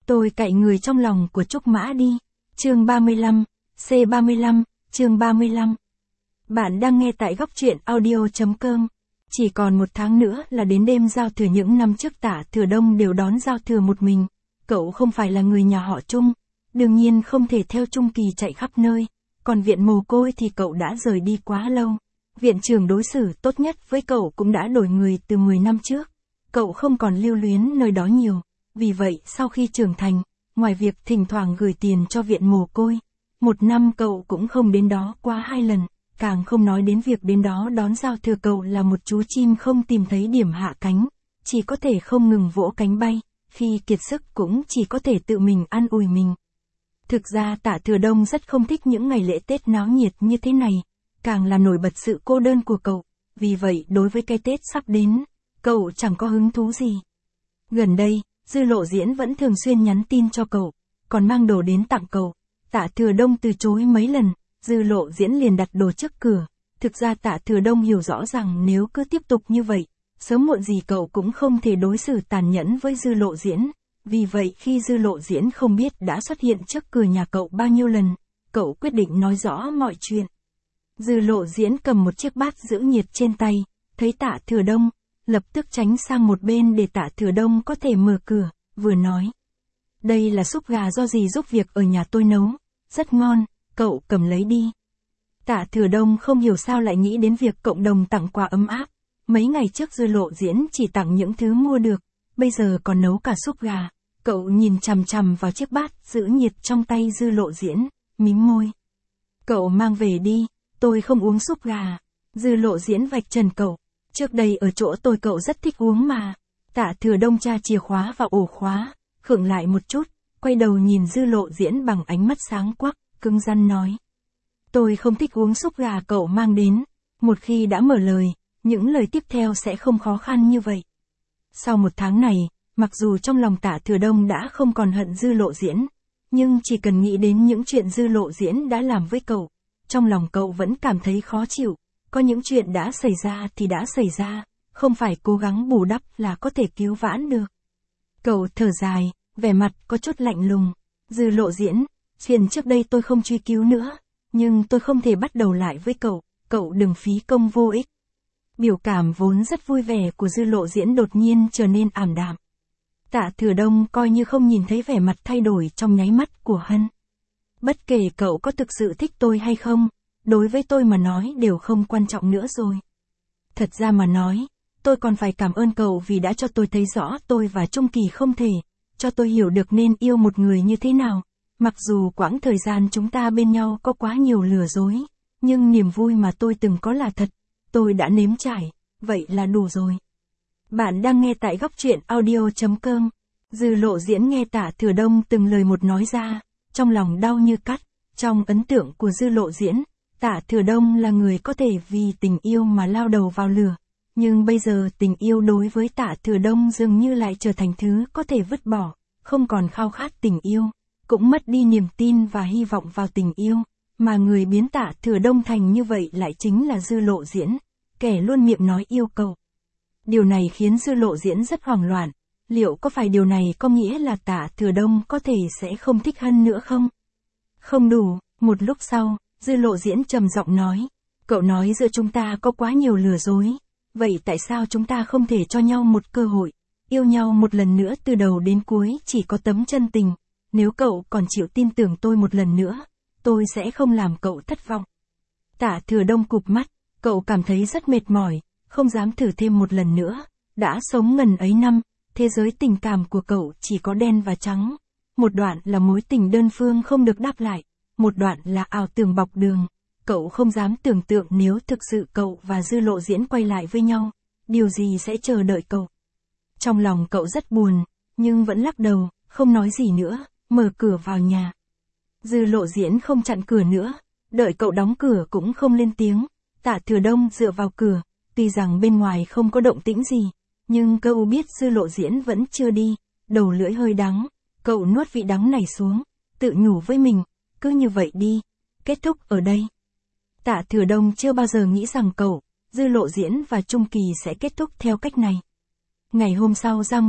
Tôi cạy người trong lòng của Trúc Mã đi. Chương 35, C35, chương 35. Bạn đang nghe tại góc truyện audio.com. Chỉ còn 1 tháng nữa là đến đêm giao thừa. Những năm trước Tạ Thừa Đông đều đón giao thừa một mình. Cậu không phải là người nhà họ Trung, đương nhiên không thể theo Trung Kỳ chạy khắp nơi. Còn viện mồ côi thì cậu đã rời đi quá lâu. Viện trưởng đối xử tốt nhất với cậu cũng đã đổi người từ 10 năm trước. Cậu không còn lưu luyến nơi đó nhiều. Vì vậy, sau khi trưởng thành, ngoài việc thỉnh thoảng gửi tiền cho viện mồ côi, 1 năm cậu cũng không đến đó quá 2 lần, càng không nói đến việc đến đó đón giao thừa. Cậu là một chú chim không tìm thấy điểm hạ cánh, chỉ có thể không ngừng vỗ cánh bay, khi kiệt sức cũng chỉ có thể tự mình an ủi mình. Thực ra Tạ Thừa Đông rất không thích những ngày lễ Tết náo nhiệt như thế này, càng là nổi bật sự cô đơn của cậu, vì vậy đối với cái Tết sắp đến, cậu chẳng có hứng thú gì. Gần đây, Dư Lộ Diễn vẫn thường xuyên nhắn tin cho cậu, còn mang đồ đến tặng cậu. Tạ Thừa Đông từ chối mấy lần, Dư Lộ Diễn liền đặt đồ trước cửa. Thực ra Tạ Thừa Đông hiểu rõ rằng nếu cứ tiếp tục như vậy, sớm muộn gì cậu cũng không thể đối xử tàn nhẫn với Dư Lộ Diễn. Vì vậy khi Dư Lộ Diễn không biết đã xuất hiện trước cửa nhà cậu bao nhiêu lần, cậu quyết định nói rõ mọi chuyện. Dư Lộ Diễn cầm một chiếc bát giữ nhiệt trên tay, thấy Tạ Thừa Đông, lập tức tránh sang một bên để Tạ Thừa Đông có thể mở cửa, vừa nói. Đây là súp gà do dì giúp việc ở nhà tôi nấu, rất ngon, cậu cầm lấy đi. Tạ Thừa Đông không hiểu sao lại nghĩ đến việc cộng đồng tặng quà ấm áp. Mấy ngày trước Dư Lộ Diễn chỉ tặng những thứ mua được, bây giờ còn nấu cả súp gà. Cậu nhìn chằm chằm vào chiếc bát giữ nhiệt trong tay Dư Lộ Diễn, mím môi. Cậu mang về đi, tôi không uống súp gà. Dư Lộ Diễn vạch trần cậu. Trước đây ở chỗ tôi cậu rất thích uống mà. Tạ Thừa Đông tra chìa khóa vào ổ khóa, khựng lại một chút, quay đầu nhìn Dư Lộ Diễn bằng ánh mắt sáng quắc, cứng rắn nói. Tôi không thích uống súp gà cậu mang đến. Một khi đã mở lời, những lời tiếp theo sẽ không khó khăn như vậy. Sau 1 tháng này, mặc dù trong lòng Tạ Thừa Đông đã không còn hận Dư Lộ Diễn, nhưng chỉ cần nghĩ đến những chuyện Dư Lộ Diễn đã làm với cậu, trong lòng cậu vẫn cảm thấy khó chịu. Có những chuyện đã xảy ra thì đã xảy ra, không phải cố gắng bù đắp là có thể cứu vãn được. Cậu thở dài, vẻ mặt có chút lạnh lùng. Dư Lộ Diễn, chuyện trước đây tôi không truy cứu nữa, nhưng tôi không thể bắt đầu lại với cậu đừng phí công vô ích. Biểu cảm vốn rất vui vẻ của Dư Lộ Diễn đột nhiên trở nên ảm đạm. Tạ Thừa Đông coi như không nhìn thấy vẻ mặt thay đổi trong nháy mắt của Hân. Bất kể cậu có thực sự thích tôi hay không, đối với tôi mà nói đều không quan trọng nữa rồi. Thật ra mà nói, tôi còn phải cảm ơn cậu vì đã cho tôi thấy rõ tôi và Trung Kỳ không thể, cho tôi hiểu được nên yêu một người như thế nào. Mặc dù quãng thời gian chúng ta bên nhau có quá nhiều lừa dối, nhưng niềm vui mà tôi từng có là thật, tôi đã nếm trải, vậy là đủ rồi. Bạn đang nghe tại góc truyện audio.com. Dư Lộ Diễn nghe Tạ Thừa Đông từng lời một nói ra, trong lòng đau như cắt. Trong ấn tượng của Dư Lộ Diễn, Tạ Thừa Đông là người có thể vì tình yêu mà lao đầu vào lửa. Nhưng bây giờ tình yêu đối với Tạ Thừa Đông dường như lại trở thành thứ có thể vứt bỏ, không còn khao khát tình yêu, cũng mất đi niềm tin và hy vọng vào tình yêu. Mà người biến Tạ Thừa Đông thành như vậy lại chính là Dư Lộ Diễn, kẻ luôn miệng nói yêu cậu. Điều này khiến Dư Lộ Diễn rất hoảng loạn. Liệu có phải điều này có nghĩa là Tạ Thừa Đông có thể sẽ không thích Hân nữa không? Không đủ, một lúc sau, Dư Lộ Diễn trầm giọng nói. Cậu nói giữa chúng ta có quá nhiều lừa dối. Vậy tại sao chúng ta không thể cho nhau một cơ hội, yêu nhau một lần nữa từ đầu đến cuối chỉ có tấm chân tình. Nếu cậu còn chịu tin tưởng tôi một lần nữa, tôi sẽ không làm cậu thất vọng. Tạ Thừa Đông cụp mắt, cậu cảm thấy rất mệt mỏi, không dám thử thêm một lần nữa. Đã sống ngần ấy năm, thế giới tình cảm của cậu chỉ có đen và trắng. Một đoạn là mối tình đơn phương không được đáp lại, một đoạn là ảo tưởng bọc đường. Cậu không dám tưởng tượng nếu thực sự cậu và Dư Lộ Diễn quay lại với nhau, điều gì sẽ chờ đợi cậu. Trong lòng cậu rất buồn, nhưng vẫn lắc đầu, không nói gì nữa, mở cửa vào nhà. Dư Lộ Diễn không chặn cửa nữa, đợi cậu đóng cửa cũng không lên tiếng. Tạ Thừa Đông dựa vào cửa, tuy rằng bên ngoài không có động tĩnh gì, nhưng cậu biết Dư Lộ Diễn vẫn chưa đi, đầu lưỡi hơi đắng, cậu nuốt vị đắng này xuống, tự nhủ với mình, cứ như vậy đi, kết thúc ở đây. Tạ Thừa Đông chưa bao giờ nghĩ rằng cậu, Dư Lộ Diễn và Trung Kỳ sẽ kết thúc theo cách này. Ngày hôm sau ra ngoài,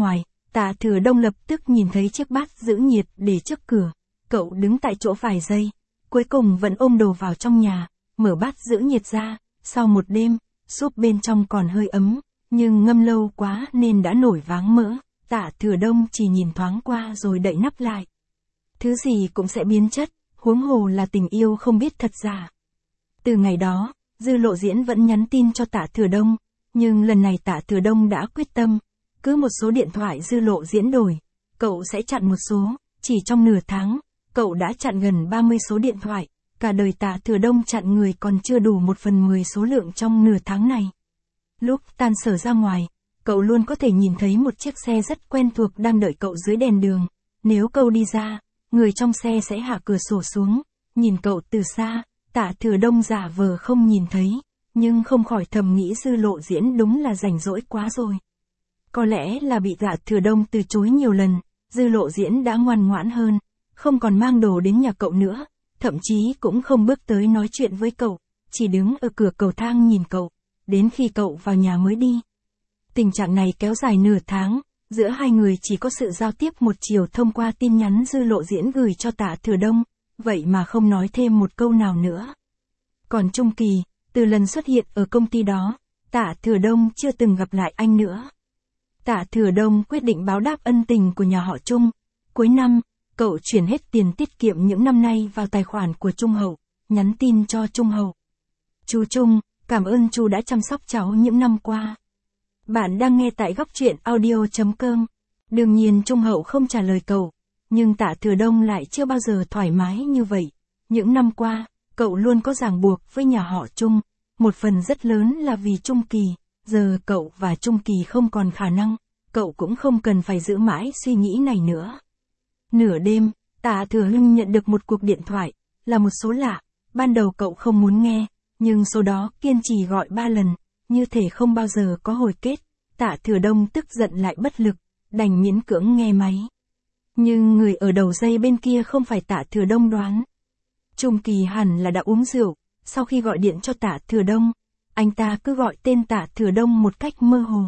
Tạ Thừa Đông lập tức nhìn thấy chiếc bát giữ nhiệt để trước cửa. Cậu đứng tại chỗ vài giây, cuối cùng vẫn ôm đồ vào trong nhà, mở bát giữ nhiệt ra. Sau một đêm, súp bên trong còn hơi ấm, nhưng ngâm lâu quá nên đã nổi váng mỡ. Tạ Thừa Đông chỉ nhìn thoáng qua rồi đậy nắp lại. Thứ gì cũng sẽ biến chất, huống hồ là tình yêu không biết thật giả. Từ ngày đó, Dư Lộ Diễn vẫn nhắn tin cho Tạ Thừa Đông, nhưng lần này Tạ Thừa Đông đã quyết tâm. Cứ một số điện thoại Dư Lộ Diễn đổi, cậu sẽ chặn một số. Chỉ trong nửa tháng, cậu đã chặn gần 30 số điện thoại. Cả đời Tạ Thừa Đông chặn người còn chưa đủ 1/10 số lượng trong nửa tháng này. Lúc tan sở ra ngoài, cậu luôn có thể nhìn thấy một chiếc xe rất quen thuộc đang đợi cậu dưới đèn đường. Nếu cậu đi ra, người trong xe sẽ hạ cửa sổ xuống, nhìn cậu từ xa. Tạ Thừa Đông giả vờ không nhìn thấy, nhưng không khỏi thầm nghĩ Dư Lộ Diễn đúng là rảnh rỗi quá rồi. Có lẽ là bị Tạ Thừa Đông từ chối nhiều lần, Dư Lộ Diễn đã ngoan ngoãn hơn, không còn mang đồ đến nhà cậu nữa, thậm chí cũng không bước tới nói chuyện với cậu, chỉ đứng ở cửa cầu thang nhìn cậu, đến khi cậu vào nhà mới đi. Tình trạng này kéo dài nửa tháng, giữa hai người chỉ có sự giao tiếp một chiều thông qua tin nhắn Dư Lộ Diễn gửi cho Tạ Thừa Đông, vậy mà không nói thêm một câu nào nữa. Còn Trung Kỳ, từ lần xuất hiện ở công ty đó, Tạ Thừa Đông chưa từng gặp lại anh nữa. Tạ Thừa Đông quyết định báo đáp ân tình của nhà họ Trung. Cuối năm, cậu chuyển hết tiền tiết kiệm những năm nay vào tài khoản của Trung Hậu, nhắn tin cho Trung Hậu. Chú Trung, cảm ơn chú đã chăm sóc cháu những năm qua. Bạn đang nghe tại Góc Truyện Audio.com. Đương nhiên Trung Hậu không trả lời cậu, nhưng Tạ Thừa Đông lại chưa bao giờ thoải mái như vậy. Những năm qua, cậu luôn có ràng buộc với nhà họ Trung, một phần rất lớn là vì Trung Kỳ. Giờ cậu và Trung Kỳ không còn khả năng, cậu cũng không cần phải giữ mãi suy nghĩ này nữa. Nửa đêm, Tạ Thừa Hưng nhận được một cuộc điện thoại, là một số lạ. Ban đầu cậu không muốn nghe, nhưng số đó kiên trì gọi 3 lần, như thể không bao giờ có hồi kết. Tạ Thừa Đông tức giận lại bất lực, đành miễn cưỡng nghe máy. Nhưng người ở đầu dây bên kia không phải Tạ Thừa Đông đoán. Trung Kỳ hẳn là đã uống rượu, sau khi gọi điện cho Tạ Thừa Đông, anh ta cứ gọi tên Tạ Thừa Đông một cách mơ hồ.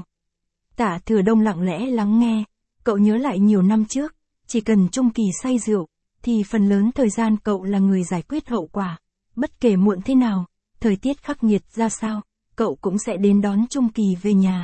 Tạ Thừa Đông lặng lẽ lắng nghe, cậu nhớ lại nhiều năm trước, chỉ cần Trung Kỳ say rượu, thì phần lớn thời gian cậu là người giải quyết hậu quả. Bất kể muộn thế nào, thời tiết khắc nghiệt ra sao, cậu cũng sẽ đến đón Trung Kỳ về nhà.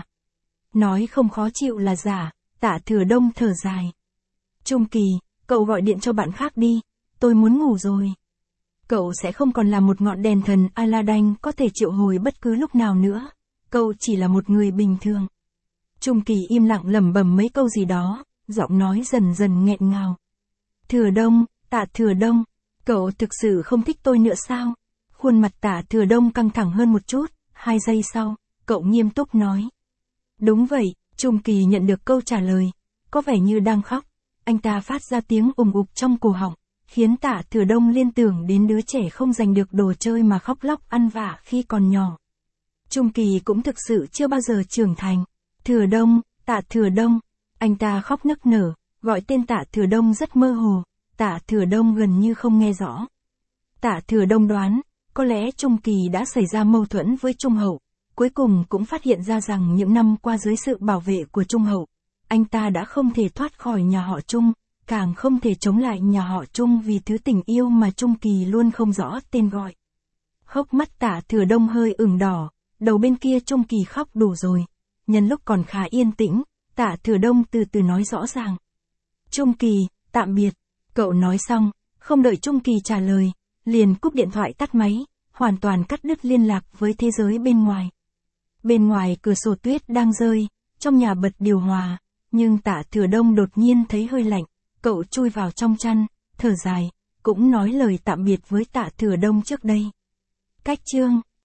Nói không khó chịu là giả, Tạ Thừa Đông thở dài. Trung Kỳ, cậu gọi điện cho bạn khác đi, tôi muốn ngủ rồi. Cậu sẽ không còn là một ngọn đèn thần Aladdin có thể triệu hồi bất cứ lúc nào nữa. Cậu chỉ là một người bình thường. Trung Kỳ im lặng lẩm bẩm mấy câu gì đó, giọng nói dần dần nghẹn ngào. Thừa Đông, Tạ Thừa Đông, cậu thực sự không thích tôi nữa sao? Khuôn mặt Tạ Thừa Đông căng thẳng hơn một chút, 2 giây sau, cậu nghiêm túc nói. Đúng vậy, Trung Kỳ nhận được câu trả lời, có vẻ như đang khóc. Anh ta phát ra tiếng ùng ục trong cổ họng, khiến Tạ Thừa Đông liên tưởng đến đứa trẻ không giành được đồ chơi mà khóc lóc ăn vạ khi còn nhỏ. Trung Kỳ cũng thực sự chưa bao giờ trưởng thành. Thừa Đông, Tạ Thừa Đông, anh ta khóc nức nở, gọi tên Tạ Thừa Đông rất mơ hồ, Tạ Thừa Đông gần như không nghe rõ. Tạ Thừa Đông đoán, có lẽ Trung Kỳ đã xảy ra mâu thuẫn với Trung Hậu, cuối cùng cũng phát hiện ra rằng những năm qua dưới sự bảo vệ của Trung Hậu, anh ta đã không thể thoát khỏi nhà họ Trung, càng không thể chống lại nhà họ Trung vì thứ tình yêu mà Trung Kỳ luôn không rõ tên gọi. Hốc mắt Tạ Thừa Đông hơi ửng đỏ, đầu bên kia Trung Kỳ khóc đủ rồi. Nhân lúc còn khá yên tĩnh, Tạ Thừa Đông từ từ nói rõ ràng. Trung Kỳ, tạm biệt. Cậu nói xong, không đợi Trung Kỳ trả lời, liền cúp điện thoại tắt máy, hoàn toàn cắt đứt liên lạc với thế giới bên ngoài. Bên ngoài cửa sổ tuyết đang rơi, trong nhà bật điều hòa, nhưng Tạ Thừa Đông đột nhiên thấy hơi lạnh, cậu chui vào trong chăn, thở dài, cũng nói lời tạm biệt với Tạ Thừa Đông trước đây. Cách chương